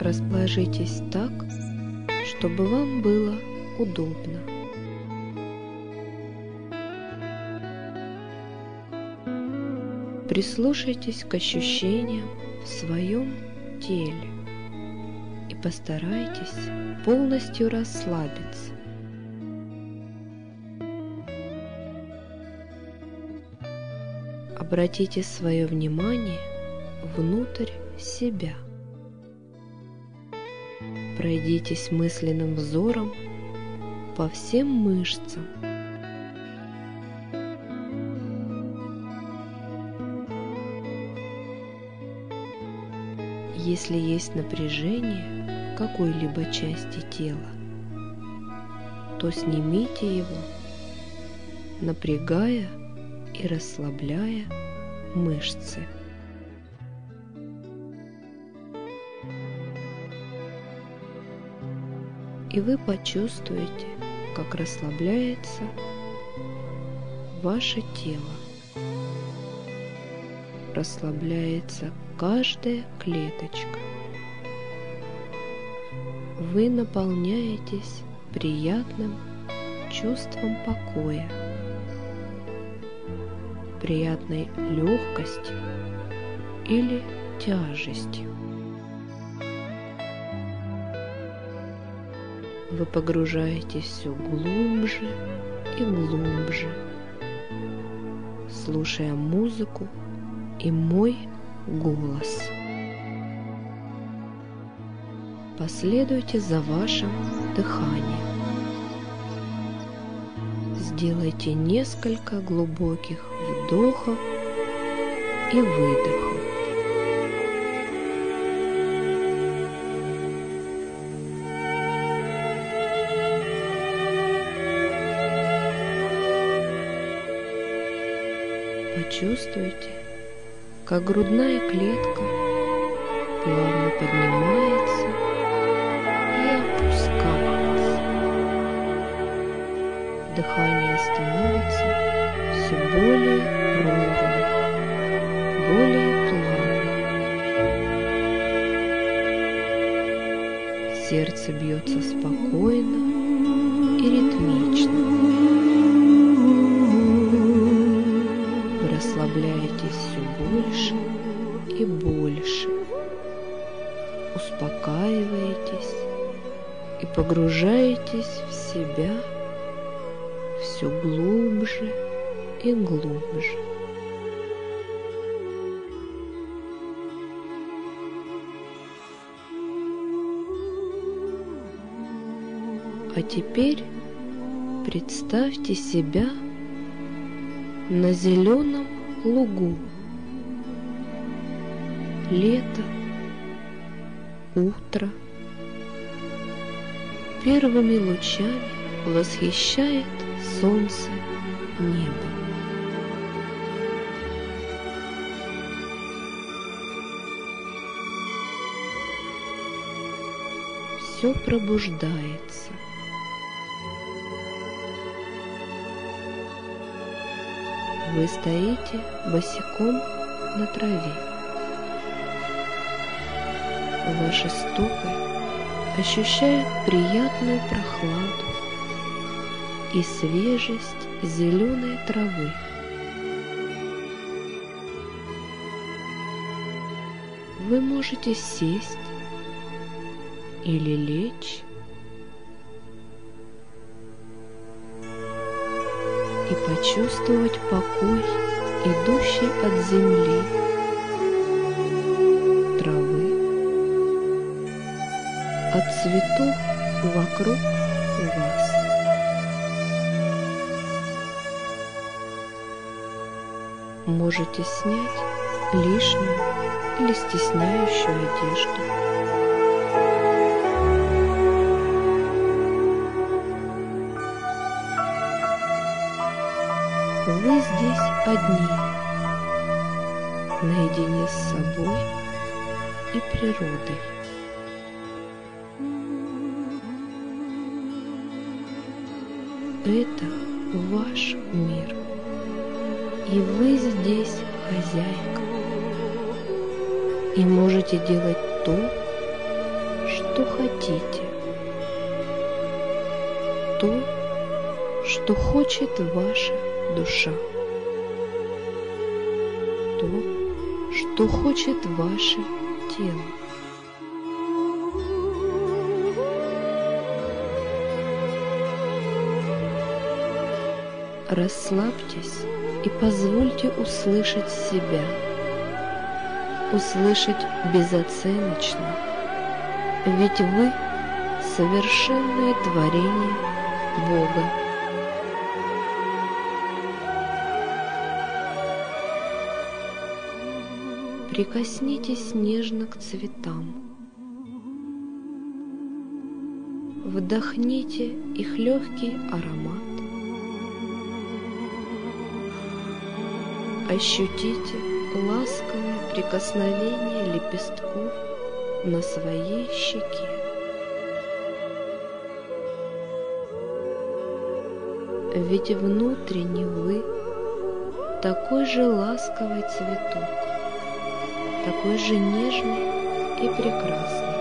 Расположитесь так, чтобы вам было удобно. Прислушайтесь к ощущениям в своем теле и постарайтесь полностью расслабиться. Обратите свое внимание внутрь себя. Пройдитесь мысленным взором по всем мышцам. Если есть напряжение в какой-либо части тела, то снимите его, напрягая и расслабляя мышцы. И вы почувствуете, как расслабляется ваше тело. Расслабляется каждая клеточка. Вы наполняетесь приятным чувством покоя, приятной легкостью или тяжестью. Вы погружаетесь все глубже и глубже, слушая музыку и мой голос. Последуйте за вашим дыханием. Сделайте несколько глубоких вдохов и выдохов. Почувствуйте, как грудная клетка плавно поднимается и опускается. Дыхание становится все более ровным, более плавным. Сердце бьется спокойно и ритмично. Расслабляетесь все больше и больше, успокаиваетесь и погружаетесь в себя все глубже и глубже. А теперь представьте себя на зеленом лугу. Лето, утро. Первыми лучами восхищает солнце небо. Все пробуждается. Вы стоите босиком на траве. Ваши стопы ощущают приятную прохладу и свежесть зеленой травы. Вы можете сесть или лечь и почувствовать покой, идущий от земли, травы, от цветов вокруг вас. Можете снять лишнюю или стесняющую одежду. Вы здесь одни, наедине с собой и природой. Это ваш мир, и вы здесь хозяйка, и можете делать то, что хотите, то, что хочет ваша душа, то, что хочет ваше тело. Расслабьтесь и позвольте услышать себя, услышать безоценочно, ведь вы совершенное творение Бога. Прикоснитесь нежно к цветам, вдохните их легкий аромат, ощутите ласковое прикосновение лепестков на своей щеке. Ведь внутренне вы такой же ласковый цветок, такой же нежный и прекрасный.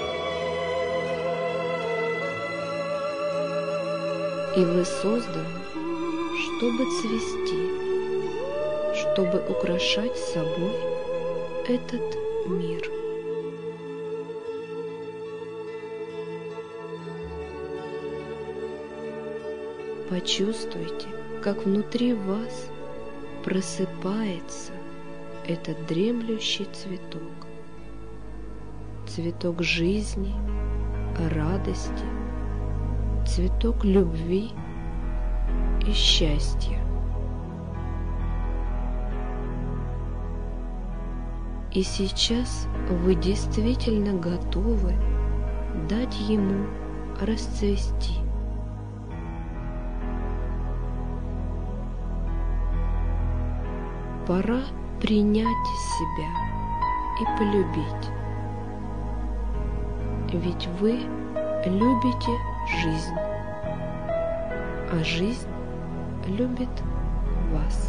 И вы созданы, чтобы цвести, чтобы украшать собой этот мир. Почувствуйте, как внутри вас просыпается этот дремлющий цветок, цветок жизни, радости, цветок любви и счастья. И сейчас вы действительно готовы дать ему расцвести. Пора принять себя и полюбить, ведь вы любите жизнь, а жизнь любит вас.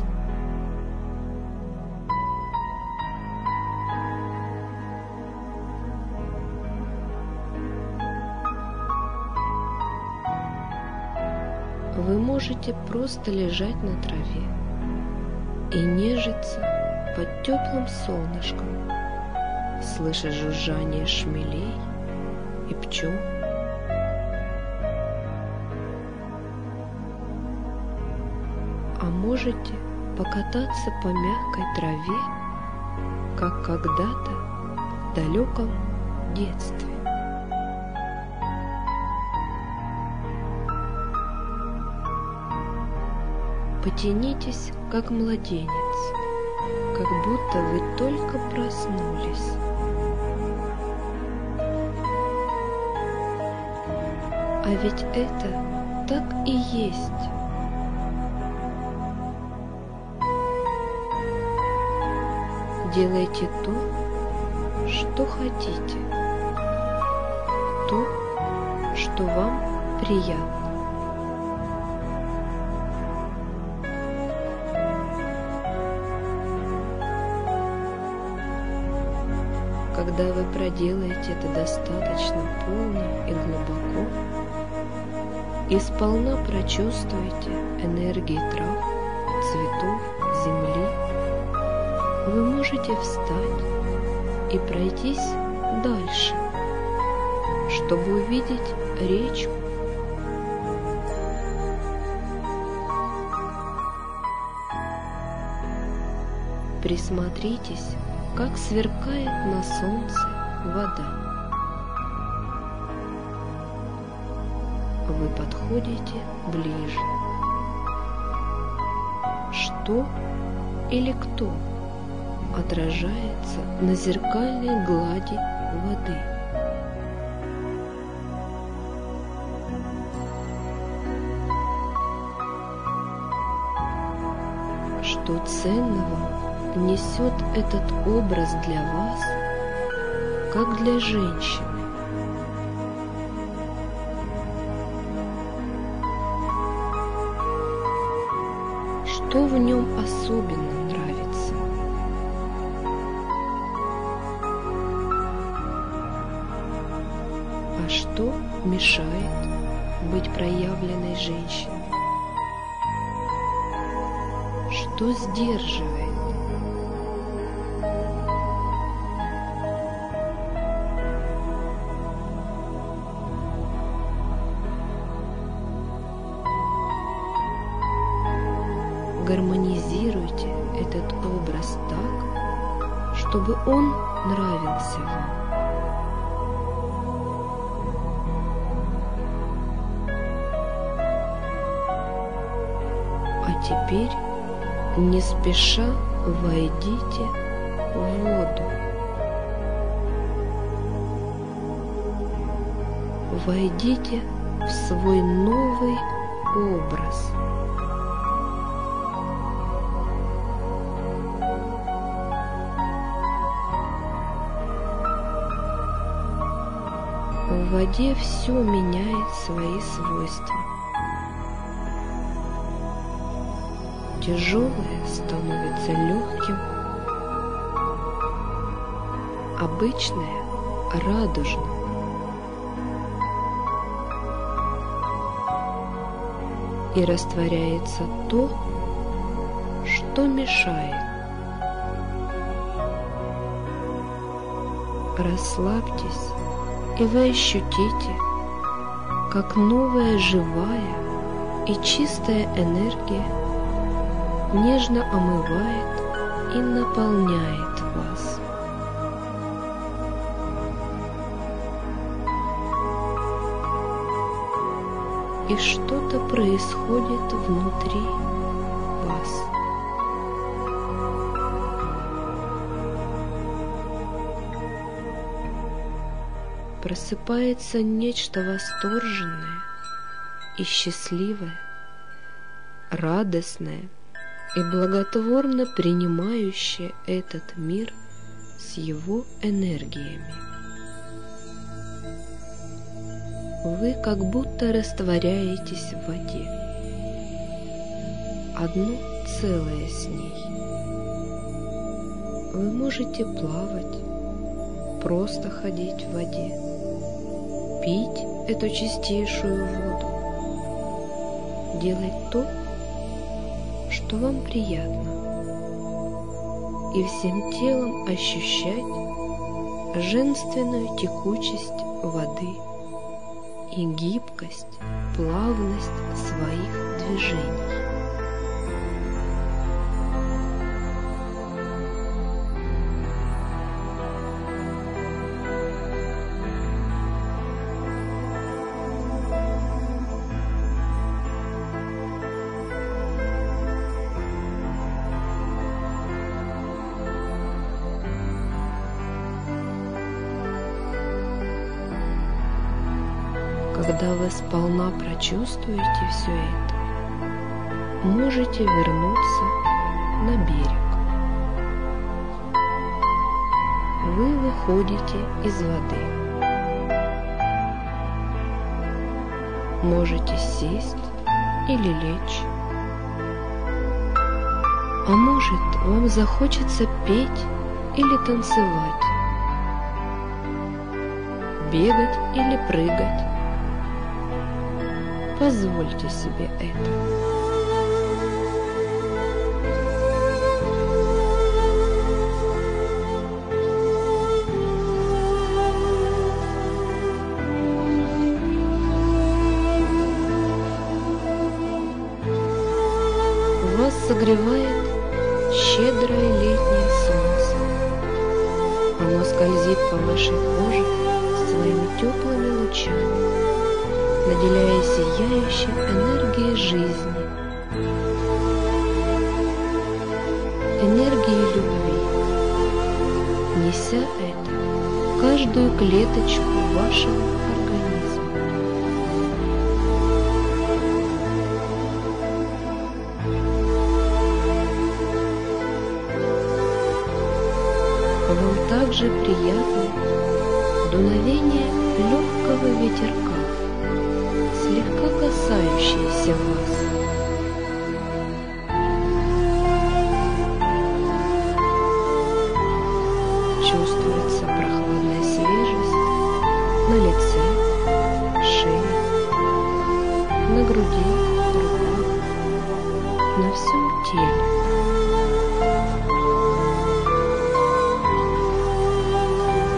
Вы можете просто лежать на траве и нежиться под теплым солнышком, слыша жужжание шмелей и пчел. А можете покататься по мягкой траве, как когда-то в далеком детстве. Потянитесь, как младенец, как будто вы только проснулись. А ведь это так и есть. Делайте то, что хотите, то, что вам приятно. Когда вы проделаете это достаточно полно и глубоко, и сполна прочувствуете энергии трав, цветов, земли, вы можете встать и пройтись дальше, чтобы увидеть речку. Присмотритесь, как сверкает на солнце вода. Вы подходите ближе. Что или кто отражается на зеркальной глади воды? Что ценного несет этот образ для вас, как для женщины? Что в нем особенно нравится? А что мешает быть проявленной женщиной? Что сдерживает? Гармонизируйте этот образ так, чтобы он нравился вам. А теперь не спеша войдите в воду. Войдите в свой новый образ. В воде все меняет свои свойства. Тяжелое становится легким, обычное – радужным. И растворяется то, что мешает. Расслабьтесь, и вы ощутите, как новая живая и чистая энергия нежно омывает и наполняет вас. И что-то происходит внутри вас. Просыпается нечто восторженное и счастливое, радостное и благотворно принимающее этот мир с его энергиями. Вы как будто растворяетесь в воде, одно целое с ней. Вы можете плавать, просто ходить в воде, пить эту чистейшую воду, делать то, что вам приятно, и всем телом ощущать женственную текучесть воды и гибкость, плавность своих движений. Когда вы сполна прочувствуете все это, можете вернуться на берег. Вы выходите из воды. Можете сесть или лечь. А может, вам захочется петь или танцевать, бегать или прыгать. Позвольте себе это. Вас согревает щедрое летнее солнце. Оно скользит по вашей коже своими теплыми лучами, наделяя сияющей энергией жизни, энергией любви, неся это в каждую клеточку вашего организма. Вам также приятно дуновение легкого ветерка, слегка касающиеся вас. Чувствуется прохладная свежесть на лице,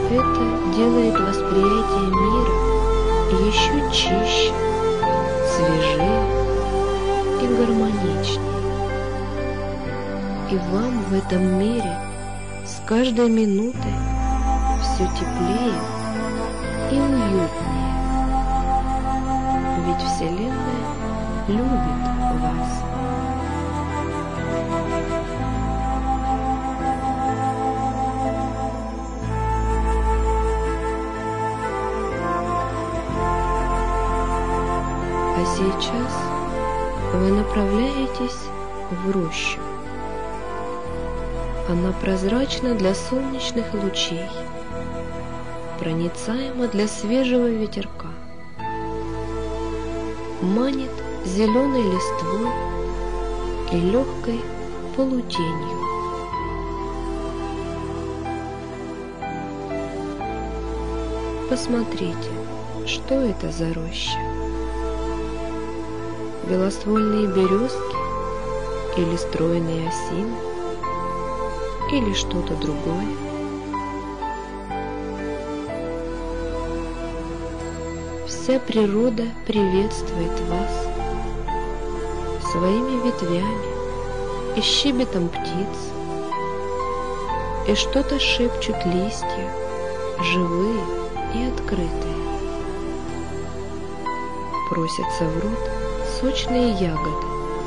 Это делает восприятие мира еще чище, свежее и гармоничнее. И вам в этом мире с каждой минутой все теплее и уютнее, ведь Вселенная любит вас. А сейчас вы направляетесь в рощу. Она прозрачна для солнечных лучей, проницаема для свежего ветерка, манит зеленой листвой и легкой полутенью. Посмотрите, что это за роща. Белоствольные березки или стройные осины, или что-то другое. Вся природа приветствует вас своими ветвями и щебетом птиц, и что-то шепчут листья, живые и открытые. Просятся в рот сочные ягоды.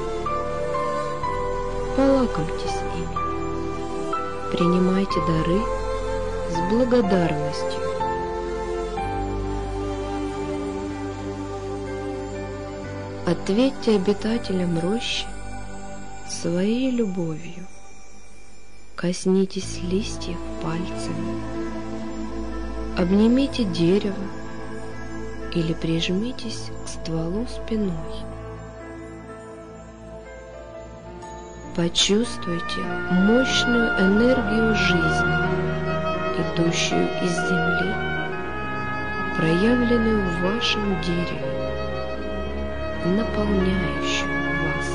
Полакомьтесь ими. Принимайте дары с благодарностью. Ответьте обитателям рощи своей любовью. Коснитесь листьев пальцами. Обнимите дерево или прижмитесь к стволу спиной. Почувствуйте мощную энергию жизни, идущую из земли, проявленную в вашем дереве, наполняющую вас.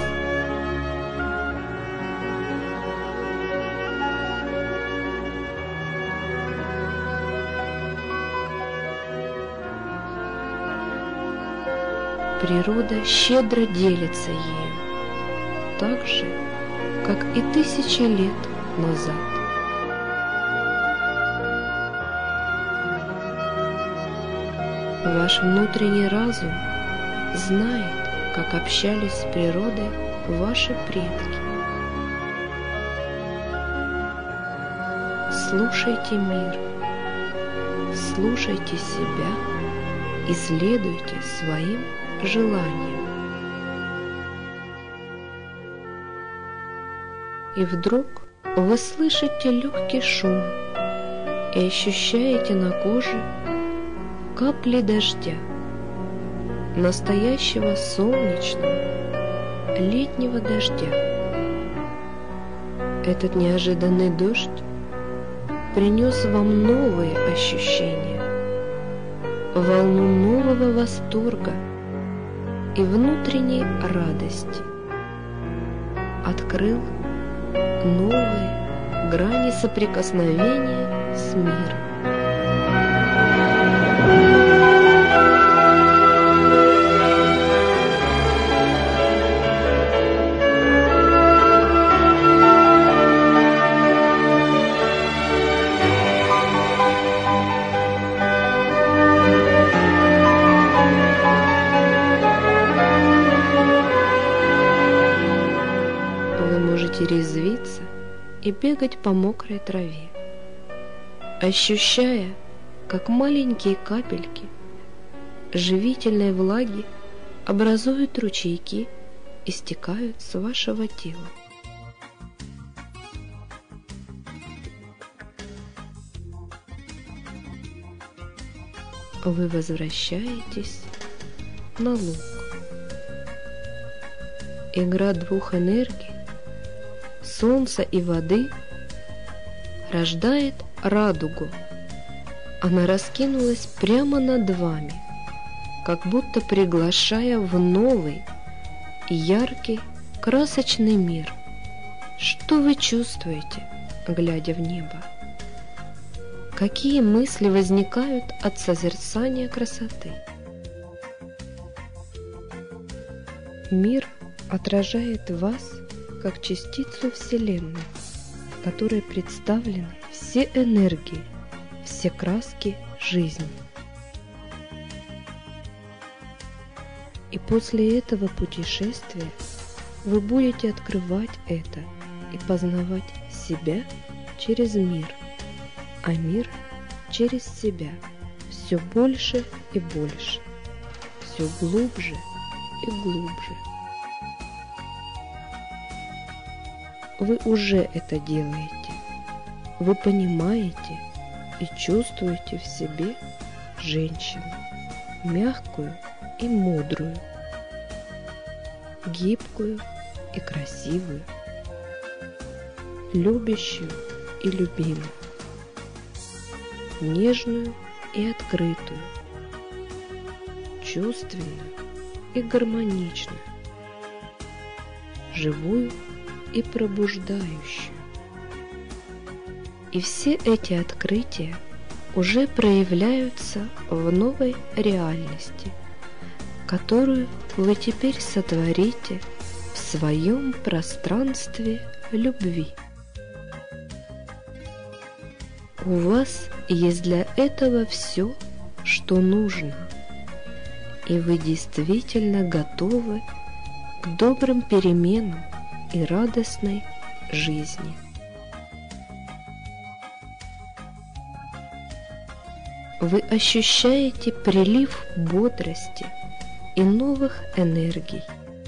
Природа щедро делится ею, так же, как и 1000 лет назад. Ваш внутренний разум знает, как общались с природой ваши предки. Слушайте мир, слушайте себя и следуйте своим желаниям. И вдруг вы слышите легкий шум и ощущаете на коже капли дождя, настоящего солнечного летнего дождя. Этот неожиданный дождь принес вам новые ощущения, волну нового восторга и внутренней радости. Открыл новые грани соприкосновения с миром. Вы можете резвиться и бегать по мокрой траве, ощущая, как маленькие капельки живительной влаги образуют ручейки и стекают с вашего тела. Вы возвращаетесь на луг. Игра двух энергий, солнца и воды, рождает радугу. Она раскинулась прямо над вами, как будто приглашая в новый, яркий, красочный мир. Что вы чувствуете, глядя в небо? какие мысли возникают от созерцания красоты. Мир отражает вас как частицу Вселенной, в которой представлены все энергии, все краски жизни. И после этого путешествия вы будете открывать это и познавать себя через мир, а мир через себя все больше и больше, все глубже и глубже. Вы уже это делаете. Вы понимаете и чувствуете в себе женщину, мягкую и мудрую, гибкую и красивую, любящую и любимую, нежную и открытую, чувственную и гармоничную, живую и пробуждающую. И все эти открытия уже проявляются в новой реальности, которую вы теперь сотворите в своем пространстве любви. У вас есть для этого все, что нужно, и вы действительно готовы к добрым переменам и радостной жизни. Вы ощущаете прилив бодрости и новых энергий.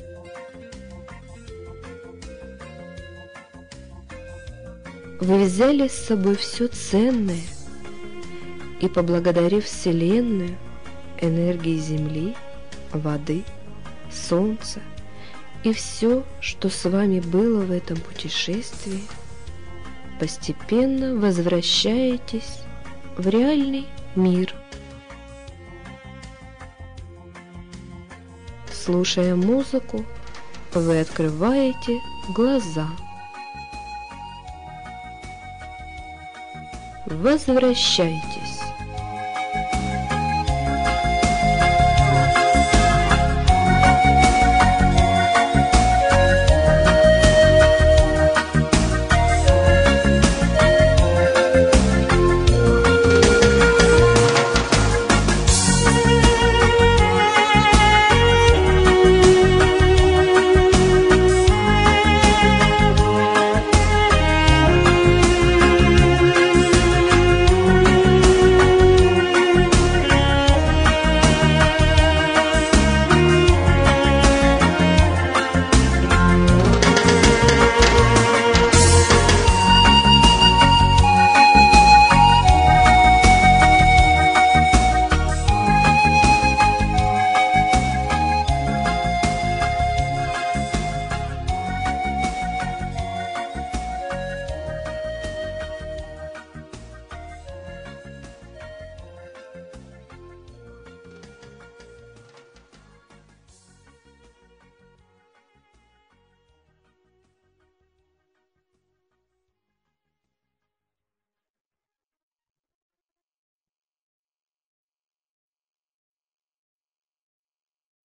Вы взяли с собой все ценное и, поблагодарив Вселенную, энергии Земли, воды, Солнца и все, что с вами было в этом путешествии, постепенно возвращаетесь в реальный мир. Слушая музыку, вы открываете глаза. Возвращайтесь.